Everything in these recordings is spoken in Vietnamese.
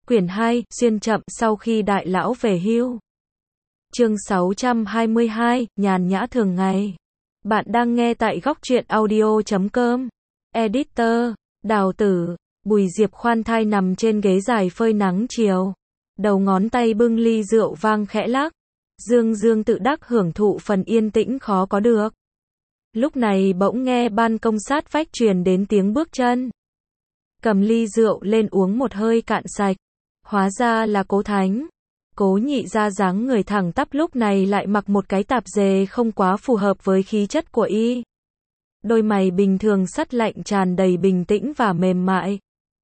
Quyển 2, xuyên chậm sau khi đại lão về hưu. Chương 622, nhàn nhã thường ngày. Bạn đang nghe tại góc truyện audio.com. Editor, Đào Tử. Bùi Diệp khoan thai nằm trên ghế dài phơi nắng chiều. Đầu ngón tay bưng ly rượu vang khẽ lắc. Dương dương tự đắc hưởng thụ phần yên tĩnh khó có được. Lúc này bỗng nghe ban công sát vách truyền đến tiếng bước chân. Cầm ly rượu lên uống một hơi cạn sạch. Hóa ra là Cố Thánh. Cố Nhị ra dáng người thẳng tắp lúc này lại mặc một cái tạp dề không quá phù hợp với khí chất của y. Đôi mày bình thường sắt lạnh tràn đầy bình tĩnh và mềm mại.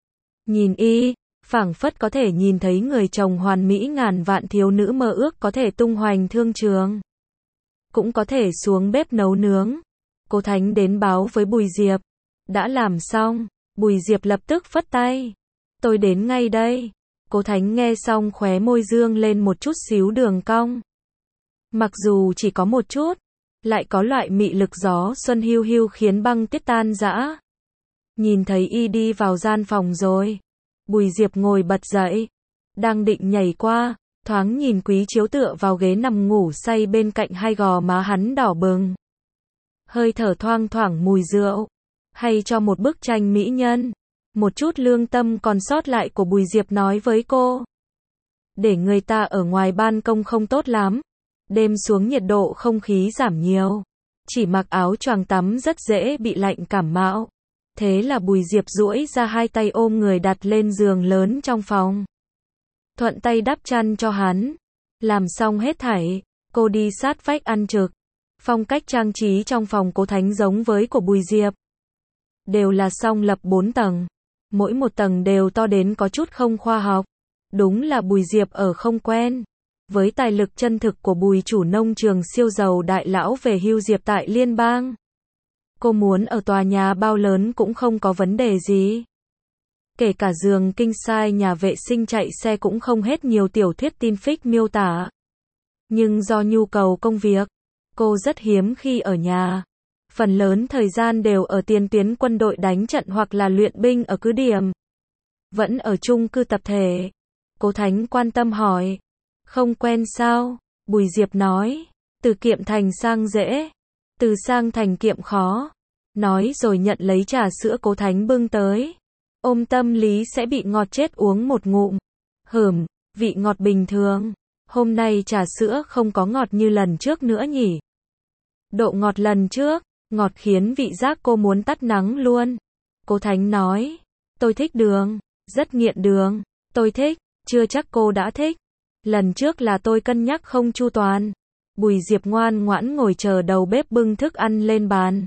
Nhìn y, phảng phất có thể nhìn thấy người chồng hoàn mỹ ngàn vạn thiếu nữ mơ ước có thể tung hoành thương trường. Cũng có thể xuống bếp nấu nướng. Cố Thánh đến báo với Bùi Diệp. Đã làm xong. Bùi Diệp lập tức phất tay. Tôi đến ngay đây. Cố Thánh nghe xong khóe môi dương lên một chút xíu đường cong. Mặc dù chỉ có một chút, lại có loại mị lực gió xuân hiu hiu khiến băng tuyết tan rã. Nhìn thấy y đi vào gian phòng rồi. Bùi Diệp ngồi bật dậy. Đang định nhảy qua, thoáng nhìn Quý Chiếu tựa vào ghế nằm ngủ say bên cạnh hai gò má hắn đỏ bừng. Hơi thở thoang thoảng mùi rượu. Hay cho một bức tranh mỹ nhân. Một chút lương tâm còn sót lại của Bùi Diệp nói với cô. Để người ta ở ngoài ban công không tốt lắm. Đêm xuống nhiệt độ không khí giảm nhiều. Chỉ mặc áo choàng tắm rất dễ bị lạnh cảm mạo. Thế là Bùi Diệp duỗi ra hai tay ôm người đặt lên giường lớn trong phòng. Thuận tay đắp chăn cho hắn. Làm xong hết thảy, cô đi sát vách ăn trực. Phong cách trang trí trong phòng Cố Thánh giống với của Bùi Diệp. Đều là song lập 4 tầng. Mỗi một tầng đều to đến có chút không khoa học. Đúng là Bùi Diệp ở không quen. Với tài lực chân thực của Bùi chủ nông trường siêu giàu đại lão về hưu Diệp tại liên bang. Cô muốn ở tòa nhà bao lớn cũng không có vấn đề gì. Kể cả giường king size nhà vệ sinh chạy xe cũng không hết nhiều tiểu thuyết tin fic miêu tả. Nhưng do nhu cầu công việc, cô rất hiếm khi ở nhà. Phần lớn thời gian đều ở tiền tuyến quân đội đánh trận hoặc là luyện binh ở cứ điểm. Vẫn ở chung cư tập thể. Cố Thánh quan tâm hỏi. Không quen sao? Bùi Diệp nói. Từ kiệm thành sang dễ. Từ sang thành kiệm khó. Nói rồi nhận lấy trà sữa Cố Thánh bưng tới. Ôm tâm lý sẽ bị ngọt chết uống một ngụm. Vị ngọt bình thường. Hôm nay trà sữa không có ngọt như lần trước nữa nhỉ? Độ ngọt lần trước. Ngọt khiến vị giác cô muốn tắt nắng luôn. Cố Thánh nói. Tôi thích đường. Rất nghiện đường. Tôi thích. Chưa chắc cô đã thích. Lần trước là tôi cân nhắc không chu toàn. Bùi Diệp ngoan ngoãn ngồi chờ đầu bếp bưng thức ăn lên bàn.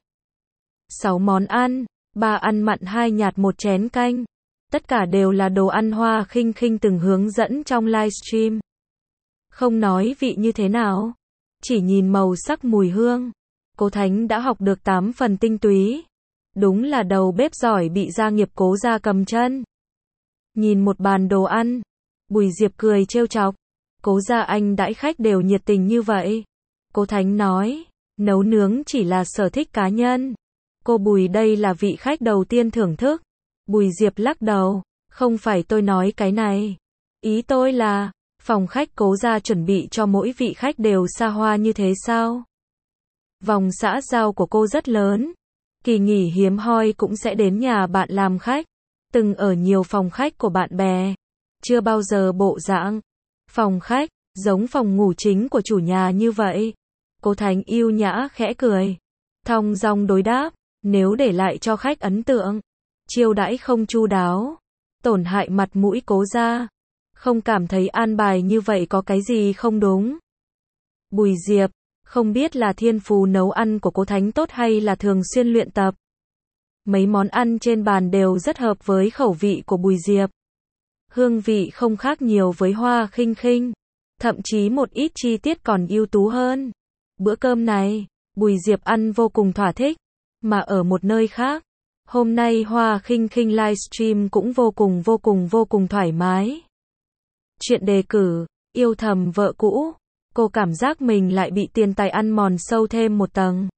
6 món ăn. 3 ăn mặn 2 nhạt 1 chén canh. Tất cả đều là đồ ăn Hoa Khinh Khinh từng hướng dẫn trong livestream. Không nói vị như thế nào. Chỉ nhìn màu sắc mùi hương. Cố Thánh đã học được 8 phần tinh túy. Đúng là đầu bếp giỏi bị gia nghiệp Cố gia cầm chân. Nhìn một bàn đồ ăn. Bùi Diệp cười trêu chọc. Cố gia anh đãi khách đều nhiệt tình như vậy. Cố Thánh nói. Nấu nướng chỉ là sở thích cá nhân. Cô Bùi đây là vị khách đầu tiên thưởng thức. Bùi Diệp lắc đầu. Không phải tôi nói cái này. Ý tôi là, phòng khách Cố gia chuẩn bị cho mỗi vị khách đều xa hoa như thế sao? Vòng xã giao của cô rất lớn. Kỳ nghỉ hiếm hoi cũng sẽ đến nhà bạn làm khách. Từng ở nhiều phòng khách của bạn bè. Chưa bao giờ bộ dạng phòng khách giống phòng ngủ chính của chủ nhà như vậy. Cố Thánh yêu nhã khẽ cười. Thong dong đối đáp. Nếu để lại cho khách ấn tượng, chiêu đãi không chu đáo, tổn hại mặt mũi Cố gia. Không cảm thấy an bài như vậy có cái gì không đúng. Bùi Diệp. Không biết là thiên phú nấu ăn của Cố Thánh tốt hay là thường xuyên luyện tập. Mấy món ăn trên bàn đều rất hợp với khẩu vị của Bùi Diệp. Hương vị không khác nhiều với Hoa Khinh Khinh. Thậm chí một ít chi tiết còn ưu tú hơn. Bữa cơm này, Bùi Diệp ăn vô cùng thỏa thích. Mà ở một nơi khác, hôm nay Hoa Khinh Khinh livestream cũng vô cùng thoải mái. Chuyện đề cử, yêu thầm vợ cũ. Cô cảm giác mình lại bị tiền tài ăn mòn sâu thêm một tầng.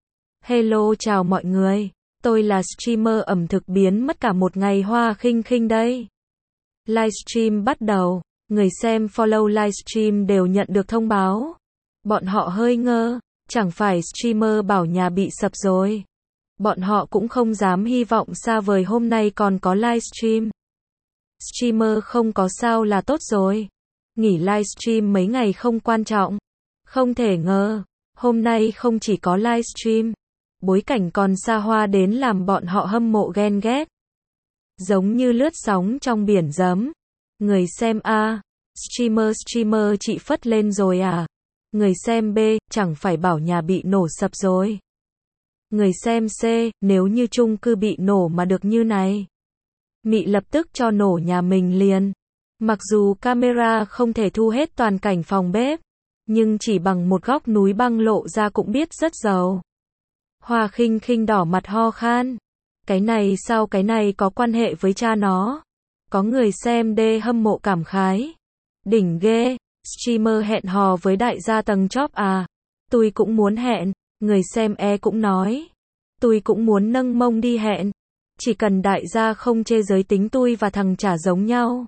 Hello chào mọi người. Tôi là streamer ẩm thực biến mất cả một ngày Hoa Khinh Khinh đây. Livestream bắt đầu. Người xem follow livestream đều nhận được thông báo. Bọn họ hơi ngơ. Chẳng phải streamer bảo nhà bị sập rồi. Bọn họ cũng không dám hy vọng xa vời hôm nay còn có livestream. Streamer không có sao là tốt rồi. Nghỉ livestream mấy ngày không quan trọng. Không thể ngờ, hôm nay không chỉ có livestream, bối cảnh còn xa hoa đến làm bọn họ hâm mộ ghen ghét. Giống như lướt sóng trong biển giấm. Người xem A, streamer chị phất lên rồi à? Người xem B, chẳng phải bảo nhà bị nổ sập rồi. Người xem C, nếu như chung cư bị nổ mà được như này, mị lập tức cho nổ nhà mình liền. Mặc dù camera không thể thu hết toàn cảnh phòng bếp, nhưng chỉ bằng một góc núi băng lộ ra cũng biết rất giàu. Hoa Khinh Khinh đỏ mặt ho khan. Cái này sao cái này có quan hệ với cha nó? Có người xem D hâm mộ cảm khái. Đỉnh ghê, streamer hẹn hò với đại gia tầng chóp à? Tôi cũng muốn hẹn. Người xem E cũng nói. Tôi cũng muốn nâng mông đi hẹn. Chỉ cần đại gia không chê giới tính tôi và thằng chả giống nhau.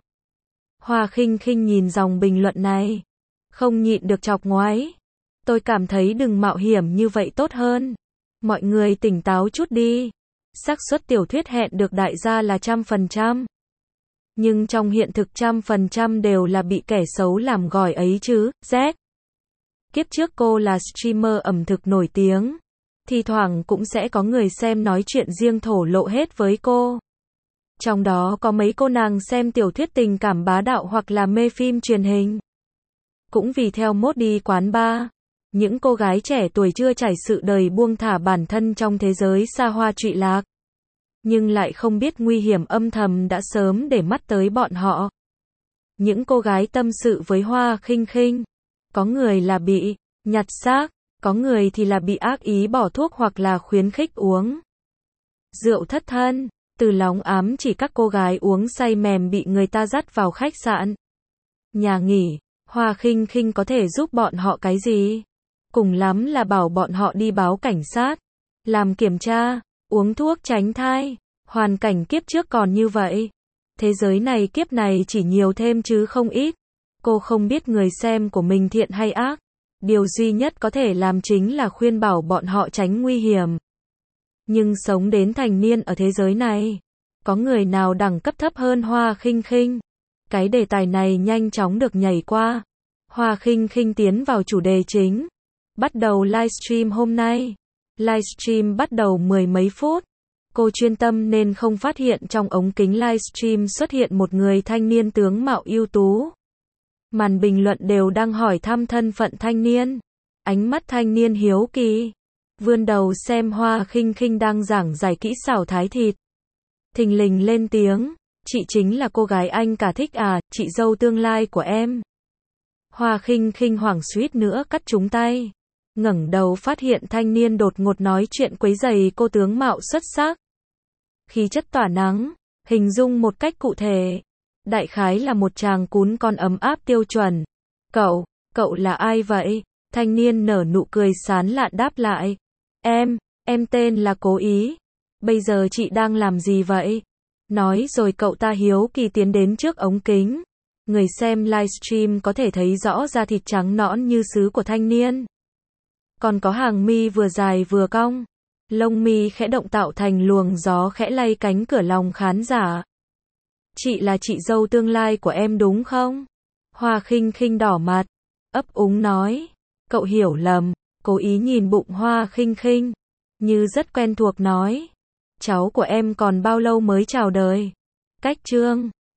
Hoa Khinh Khinh nhìn dòng bình luận này, không nhịn được chọc ngoáy. Tôi cảm thấy đừng mạo hiểm như vậy tốt hơn. Mọi người tỉnh táo chút đi. Xác suất tiểu thuyết hẹn được đại gia là 100%. Nhưng trong hiện thực 100% đều là bị kẻ xấu làm gỏi ấy chứ. Z. Kiếp trước cô là streamer ẩm thực nổi tiếng. Thi thoảng cũng sẽ có người xem nói chuyện riêng thổ lộ hết với cô. Trong đó có mấy cô nàng xem tiểu thuyết tình cảm bá đạo hoặc là mê phim truyền hình. Cũng vì theo mốt đi quán bar. Những cô gái trẻ tuổi chưa trải sự đời buông thả bản thân trong thế giới xa hoa trụy lạc. Nhưng lại không biết nguy hiểm âm thầm đã sớm để mắt tới bọn họ. Những cô gái tâm sự với Hoa Khinh Khinh. Có người là bị nhặt xác, có người thì là bị ác ý bỏ thuốc hoặc là khuyến khích uống rượu thất thân. Từ lóng ám chỉ các cô gái uống say mềm bị người ta dắt vào khách sạn, nhà nghỉ. Hoa Khinh Khinh có thể giúp bọn họ cái gì? Cùng lắm là bảo bọn họ đi báo cảnh sát, làm kiểm tra, uống thuốc tránh thai. Hoàn cảnh kiếp trước còn như vậy. Thế giới này kiếp này chỉ nhiều thêm chứ không ít. Cô không biết người xem của mình thiện hay ác. Điều duy nhất có thể làm chính là khuyên bảo bọn họ tránh nguy hiểm. Nhưng sống đến thành niên ở thế giới này, có người nào đẳng cấp thấp hơn Hoa Khinh Khinh? Cái đề tài này nhanh chóng được nhảy qua. Hoa Khinh Khinh tiến vào chủ đề chính. Bắt đầu livestream hôm nay. Livestream bắt đầu 10 mấy phút. Cô chuyên tâm nên không phát hiện trong ống kính livestream xuất hiện một người thanh niên tướng mạo ưu tú. Màn bình luận đều đang hỏi thăm thân phận thanh niên. Ánh mắt thanh niên hiếu kỳ. Vươn đầu xem Hoa Khinh Khinh đang giảng giải kỹ xảo thái thịt. Thình lình lên tiếng. Chị chính là cô gái anh cả thích à, chị dâu tương lai của em. Hoa Khinh Khinh hoảng suýt nữa cắt trúng tay. Ngẩng đầu phát hiện thanh niên đột ngột nói chuyện quấy rầy cô tướng mạo xuất sắc. Khí chất tỏa nắng, hình dung một cách cụ thể. Đại khái là một chàng cún con ấm áp tiêu chuẩn. Cậu là ai vậy? Thanh niên nở nụ cười sán lạn đáp lại. Em tên là Cố Ý. Bây giờ chị đang làm gì vậy? Nói rồi cậu ta hiếu kỳ tiến đến trước ống kính. Người xem livestream có thể thấy rõ da thịt trắng nõn như sứ của thanh niên. Còn có hàng mi vừa dài vừa cong. Lông mi khẽ động tạo thành luồng gió khẽ lay cánh cửa lòng khán giả. Chị là chị dâu tương lai của em đúng không? Hoa Khinh Khinh đỏ mặt, ấp úng nói. Cậu hiểu lầm. Cố Ý nhìn bụng Hoa Khinh Khinh, như rất quen thuộc nói. Cháu của em còn bao lâu mới chào đời? Cách chương